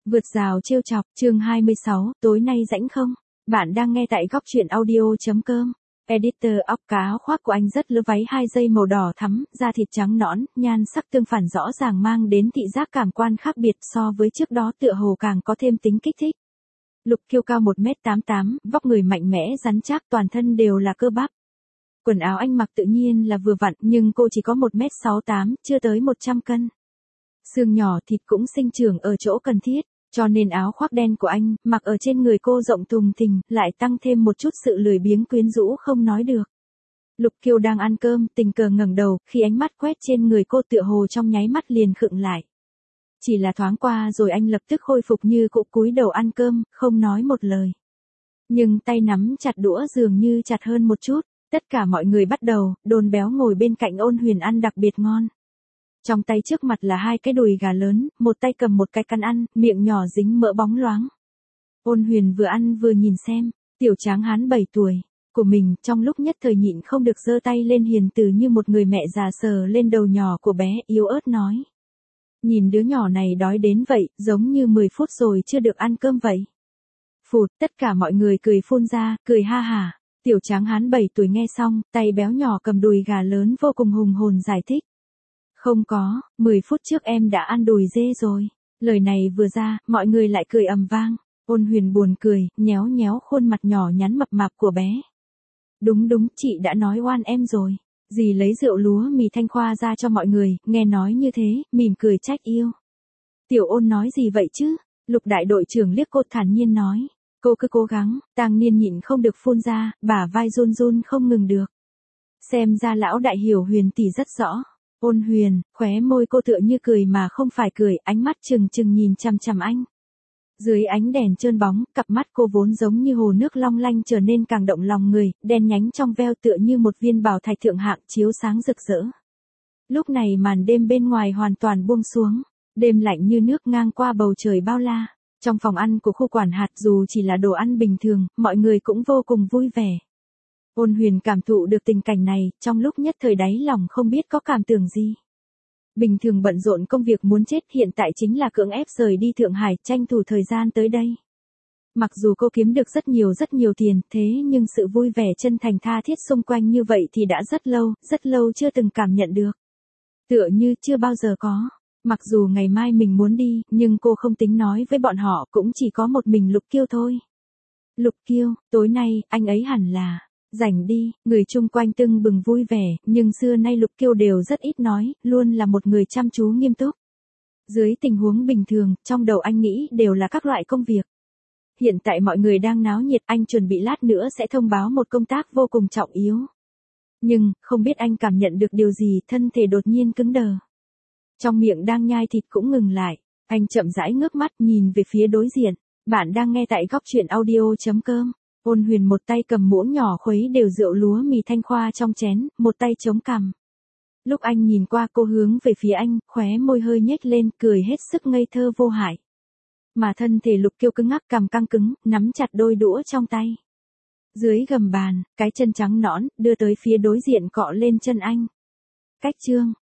Vượt rào trêu chọc, chương 26, tối nay rảnh không? Bạn đang nghe tại góc truyện audio.com. Editor óc cá áo khoác của anh rất lứa váy 2 dây màu đỏ thắm, da thịt trắng nõn, nhan sắc tương phản rõ ràng mang đến thị giác cảm quan khác biệt so với trước đó tựa hồ càng có thêm tính kích thích. Lục Kiêu cao 1m88, vóc người mạnh mẽ rắn chắc toàn thân đều là cơ bắp. Quần áo anh mặc tự nhiên là vừa vặn nhưng cô chỉ có 1m68, chưa tới 100 cân. Xương nhỏ thịt cũng sinh trưởng ở chỗ cần thiết, cho nên áo khoác đen của anh, mặc ở trên người cô rộng thùng thình, lại tăng thêm một chút sự lười biếng quyến rũ không nói được. Lục Kiêu đang ăn cơm, tình cờ ngẩng đầu, khi ánh mắt quét trên người cô tựa hồ trong nháy mắt liền khựng lại. Chỉ là thoáng qua rồi anh lập tức khôi phục như cũ cúi đầu ăn cơm, không nói một lời. Nhưng tay nắm chặt đũa dường như chặt hơn một chút, tất cả mọi người bắt đầu, Đôn béo ngồi bên cạnh Ôn Huyền ăn đặc biệt ngon. Trong tay trước mặt là 2 cái đùi gà lớn, một tay cầm một cái căn ăn, miệng nhỏ dính mỡ bóng loáng. Ôn Huyền vừa ăn vừa nhìn xem, tiểu tráng hán 7 tuổi, của mình trong lúc nhất thời nhịn không được giơ tay lên hiền từ như một người mẹ già sờ lên đầu nhỏ của bé, yếu ớt nói. Nhìn đứa nhỏ này đói đến vậy, giống như 10 phút rồi chưa được ăn cơm vậy. Phụt, tất cả mọi người cười phun ra, cười ha hả. Tiểu tráng hán 7 tuổi nghe xong, tay béo nhỏ cầm đùi gà lớn vô cùng hùng hồn giải thích. Không có, 10 phút trước em đã ăn đùi dê rồi. Lời này vừa ra, mọi người lại cười ầm vang. Ôn Huyền buồn cười, nhéo nhéo khuôn mặt nhỏ nhắn mập mạp của bé. Đúng đúng, chị đã nói oan em rồi. Dì lấy rượu lúa mì Thanh Khoa ra cho mọi người, nghe nói như thế, mỉm cười trách yêu. Tiểu Ôn nói gì vậy chứ? Lục đại đội trưởng liếc cô thản nhiên nói. Cô cứ cố gắng, Tang Niên nhịn không được phun ra, bả vai run run không ngừng được. Xem ra lão đại hiểu Huyền tỷ rất rõ. Ôn Huyền, khóe môi cô tựa như cười mà không phải cười, ánh mắt trừng trừng nhìn chằm chằm anh. Dưới ánh đèn trơn bóng, cặp mắt cô vốn giống như hồ nước long lanh trở nên càng động lòng người, đen nhánh trong veo tựa như một viên bảo thạch thượng hạng chiếu sáng rực rỡ. Lúc này màn đêm bên ngoài hoàn toàn buông xuống, đêm lạnh như nước ngang qua bầu trời bao la. Trong phòng ăn của khu quản hạt dù chỉ là đồ ăn bình thường, mọi người cũng vô cùng vui vẻ. Ôn Huyền cảm thụ được tình cảnh này, trong lúc nhất thời đáy lòng không biết có cảm tưởng gì. Bình thường bận rộn công việc muốn chết hiện tại chính là cưỡng ép rời đi Thượng Hải, tranh thủ thời gian tới đây. Mặc dù cô kiếm được rất nhiều tiền, thế nhưng sự vui vẻ chân thành tha thiết xung quanh như vậy thì đã rất lâu chưa từng cảm nhận được. Tựa như chưa bao giờ có. Mặc dù ngày mai mình muốn đi, nhưng cô không tính nói với bọn họ, cũng chỉ có một mình Lục Kiêu thôi. Lục Kiêu, tối nay, anh ấy hẳn là rảnh đi, người chung quanh tưng bừng vui vẻ, nhưng xưa nay Lục Kiêu đều rất ít nói, luôn là một người chăm chú nghiêm túc. Dưới tình huống bình thường, trong đầu anh nghĩ đều là các loại công việc. Hiện tại mọi người đang náo nhiệt, anh chuẩn bị lát nữa sẽ thông báo một công tác vô cùng trọng yếu. Nhưng, không biết anh cảm nhận được điều gì, thân thể đột nhiên cứng đờ. Trong miệng đang nhai thịt cũng ngừng lại, anh chậm rãi ngước mắt nhìn về phía đối diện. Bạn đang nghe tại góc truyện audio.com. Ôn Huyền một tay cầm muỗng nhỏ khuấy đều rượu lúa mì Thanh Khoa trong chén, một tay chống cằm. Lúc anh nhìn qua cô hướng về phía anh, khóe môi hơi nhếch lên, cười hết sức ngây thơ vô hại. Mà thân thể Lục Kiêu cứng ngắc cằm căng cứng, nắm chặt đôi đũa trong tay. Dưới gầm bàn, cái chân trắng nõn, đưa tới phía đối diện cọ lên chân anh. Cách chương,